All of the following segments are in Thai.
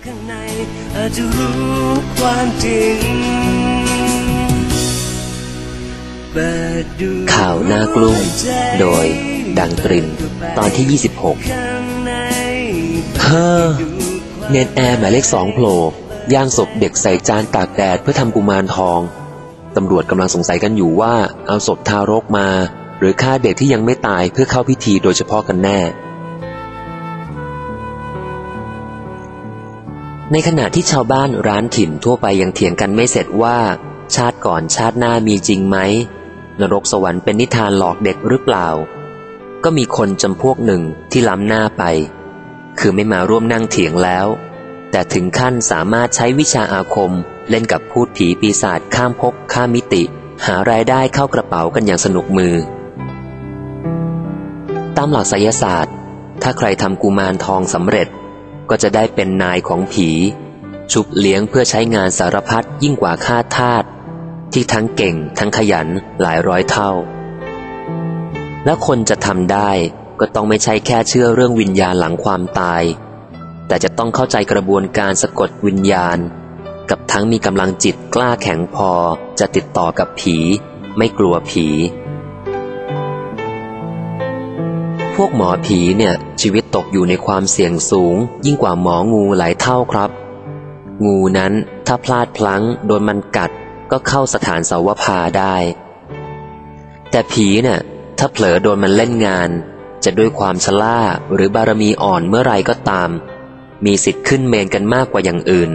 อาจจะรู้ความจริงข่าวหน้ากลุ้มโดยดังตรินตอนที่26เนนแอร์หมายเลข2โผล่ย่างศพเด็กใส่จานตากแดดเพื่อทำกุมารทองตำรวจกำลังสงสัยกันอยู่ว่าเอาศพทารกมาหรือฆ่าเด็กที่ยังไม่ตายเพื่อเข้าพิธีโดยเฉพาะกันแน่ในขณะที่ชาวบ้านร้านถิ่นทั่วไปยังเถียงกันไม่เสร็จว่าชาติก่อนชาติหน้ามีจริงไหมนรกสวรรค์เป็นนิทานหลอกเด็กหรือเปล่าก็มีคนจำพวกหนึ่งที่ล้ำหน้าไปคือไม่มาร่วมนั่งเถียงแล้วแต่ถึงขั้นสามารถใช้วิชาอาคมเล่นกับพูดผีปีศาจข้ามภพข้ามมิติหารายได้เข้ากระเป๋ากันอย่างสนุกมือตามหลักไสยศาสตร์ถ้าใครทำกุมารทองสำเร็จก็จะได้เป็นนายของผีชุบเลี้ยงเพื่อใช้งานสารพัดยิ่งกว่าข้าทาสที่ทั้งเก่งทั้งขยันหลายร้อยเท่าและคนจะทำได้ก็ต้องไม่ใช่แค่เชื่อเรื่องวิญญาณหลังความตายแต่จะต้องเข้าใจกระบวนการสะกดวิญญาณกับทั้งมีกำลังจิตกล้าแข็งพอจะติดต่อกับผีไม่กลัวผีพวกหมอผีเนี่ยชีวิตตกอยู่ในความเสี่ยงสูงยิ่งกว่าหมองูหลายเท่าครับงูนั้นถ้าพลาดพลั้งโดนมันกัดก็เข้าสถานเสาวภาได้แต่ผีเนี่ยถ้าเผลอโดนมันเล่นงานจะด้วยความชราหรือบารมีอ่อนเมื่อไรก็ตามมีสิทธิ์ขึ้นเมนกันมากกว่าอย่างอื่น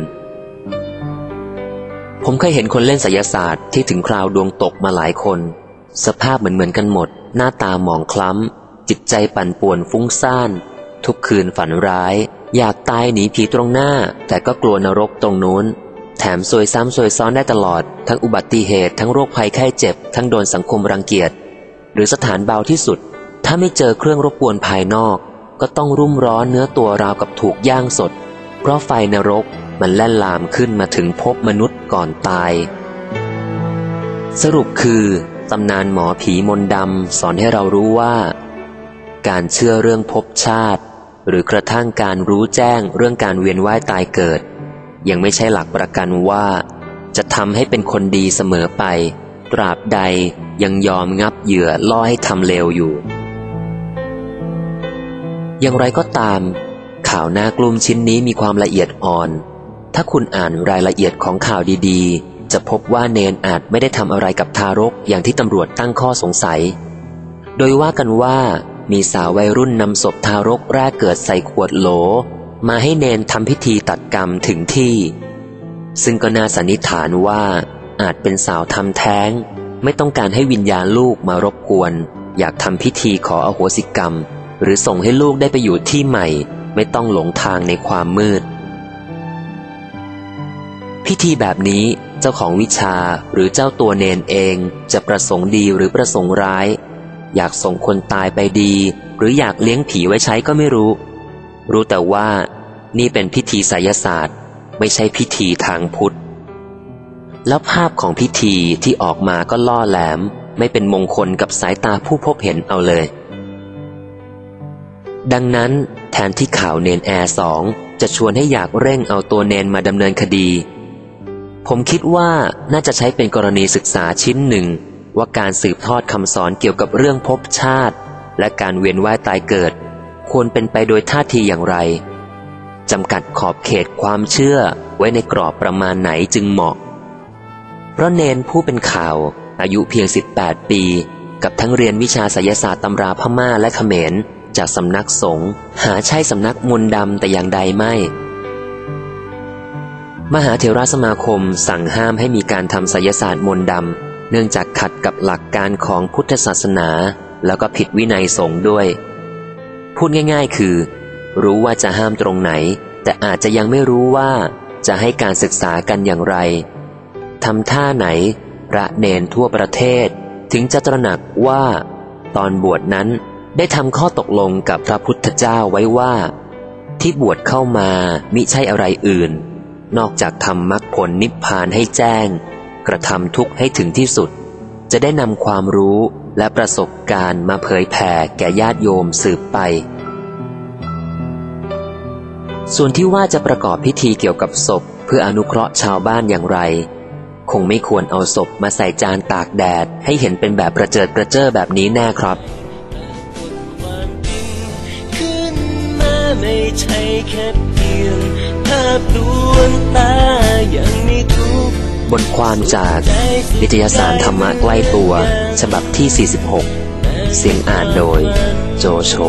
ผมเคยเห็นคนเล่นไสยศาสตร์ที่ถึงคราวดวงตกมาหลายคนสภาพเหมือนกันหมดหน้าตาหมองคล้ำจิตใจปั่นป่วนฟุ้งซ่านทุกคืนฝันร้ายอยากตายหนีผีตรงหน้าแต่ก็กลัวนรกตรงนู้นแถมซวยซ้ำซวยซ้อนได้ตลอดทั้งอุบัติเหตุทั้งโรคภัยไข้เจ็บทั้งโดนสังคมรังเกียจหรือสถานเบาที่สุดถ้าไม่เจอเครื่องรบกวนภายนอกก็ต้องรุ่มร้อนเนื้อตัวราวกับถูกย่างสดเพราะไฟนรกมันแล่นลามขึ้นมาถึงภพมนุษย์ก่อนตายสรุปคือตำนานหมอผีมนต์ดำสอนให้เรารู้ว่าการเชื่อเรื่องภพชาติหรือกระทั่งการรู้แจ้งเรื่องการเวียนว่ายตายเกิดยังไม่ใช่หลักประกันว่าจะทำให้เป็นคนดีเสมอไปตราบใดยังยอมงับเหยื่อล่อให้ทำเลวอยู่อย่างไรก็ตามข่าวหน้ากลุ้มชิ้นนี้มีความละเอียดอ่อนถ้าคุณอ่านรายละเอียดของข่าวดีๆจะพบว่าเนนอาจไม่ได้ทำอะไรกับทารกอย่างที่ตำรวจตั้งข้อสงสัยโดยว่ากันว่ามีสาววัยรุ่นนำศพทารกแรกเกิดใส่ขวดโหลมาให้เนนทำพิธีตัดกรรมถึงที่ซึ่งก็น่าสันนิษฐานว่าอาจเป็นสาวทำแท้งไม่ต้องการให้วิญญาณลูกมารบกวนอยากทำพิธีขออโหสิกรรมหรือส่งให้ลูกได้ไปอยู่ที่ใหม่ไม่ต้องหลงทางในความมืดพิธีแบบนี้เจ้าของวิชาหรือเจ้าตัวเนนเองจะประสงค์ดีหรือประสงค์ร้ายอยากส่งคนตายไปดีหรืออยากเลี้ยงผีไว้ใช้ก็ไม่รู้แต่ว่านี่เป็นพิธีไสยศาสตร์ไม่ใช่พิธีทางพุทธแล้วภาพของพิธีที่ออกมาก็ล่อแหลมไม่เป็นมงคลกับสายตาผู้พบเห็นเอาเลยดังนั้นแทนที่ข่าวเนนแอร์2จะชวนให้อยากเร่งเอาตัวเนนมาดำเนินคดีผมคิดว่าน่าจะใช้เป็นกรณีศึกษาชิ้นหนึ่งว่าการสืบทอดคำสอนเกี่ยวกับเรื่องภพชาติและการเวียนว่ายตายเกิดควรเป็นไปโดยท่าทีอย่างไรจำกัดขอบเขตความเชื่อไว้ในกรอบประมาณไหนจึงเหมาะเพราะเนนผู้เป็นข่าวอายุเพียง18ปีกับทั้งเรียนวิชาไสยศาสตร์ตำราพม่าและเขมรจากสำนักสงฆ์หาใช่สำนักมนต์ดำแต่อย่างใดไม่มหาเถรสมาคมสั่งห้ามให้มีการทำไสยศาสตร์มนต์ดำเนื่องจากขัดกับหลักการของพุทธศาสนาแล้วก็ผิดวินัยสงฆ์ด้วยพูดง่ายๆคือรู้ว่าจะห้ามตรงไหนแต่อาจจะยังไม่รู้ว่าจะให้การศึกษากันอย่างไรทำท่าไหนพระเนนทั่วประเทศถึงจะตระหนักว่าตอนบวชนั้นได้ทำข้อตกลงกับพระพุทธเจ้าไว้ว่าที่บวชเข้ามามิใช่อะไรอื่นนอกจากทำมรรคผลนิพพานให้แจ้งกระทำทุกข์ให้ถึงที่สุดจะได้นำความรู้และประสบการณ์มาเผยแผ่แก่ญาติโยมสืบไปส่วนที่ว่าจะประกอบพิธีเกี่ยวกับศพเพื่ออนุเคราะห์ชาวบ้านอย่างไรคงไม่ควรเอาศพมาใส่จานตากแดดให้เห็นเป็นแบบประเจิดประเจ้อแบบนี้แน่ครับไม่ใช่แค่เพียงภาพลวงตาอย่างมีทุกบทความจากนิตยสารธรรมะใกล้ตัวฉบับที่ 46 เสียงอ่านโดยโจโฉ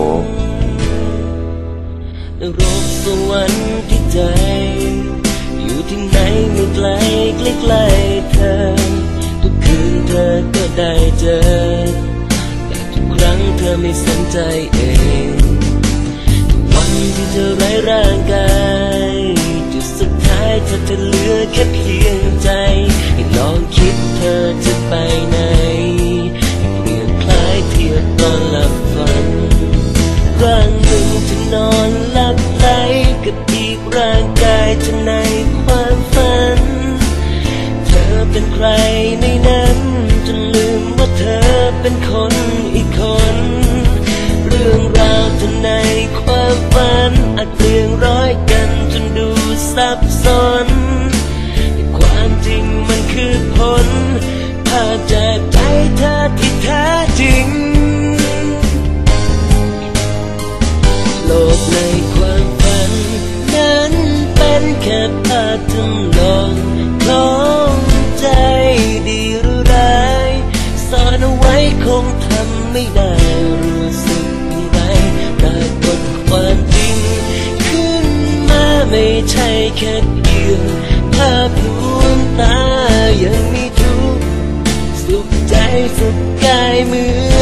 นรกสวรรค์ที่ใจอยู่ที่ไหนไม่ไกลใกล้ๆเธอทุกคืนเธอก็ได้เจอแต่ทุกครั้งเธอไม่สนใจเองวันที่เธอไร้ร่างกายจุดสุดท้ายเธอจะเหลือแค่เพียงใจให้ลองคิดเธอจะไปไหนให้เปลี่ยนคล้ายเทียบตอนหลับฝันร่างหนึ่งจะนอนหลับไหลกับอีกร่างกายจะในความฝันเธอเป็นใครในนั้นจนลืมว่าเธอเป็นคนอีกคนเรื่องราวเธอในความฝันอาจเปลี่ยนร้อยกันจนดูซับซ้อนแต่ความจริงมันคือผลภาพจากใจเธอที่แท้จริงโลกในความฝันนั้นเป็นแค่ภาพจำลองของใจดีหรือร้ายซ่อนเอาไว้คงทำไม่ได้รู้สึกอย่างไรปรากฏความจริงขึ้นมาไม่ใช่แค่เพียงภาพลวงตายังมีทุกข์สุขใจสุขกายเหมือน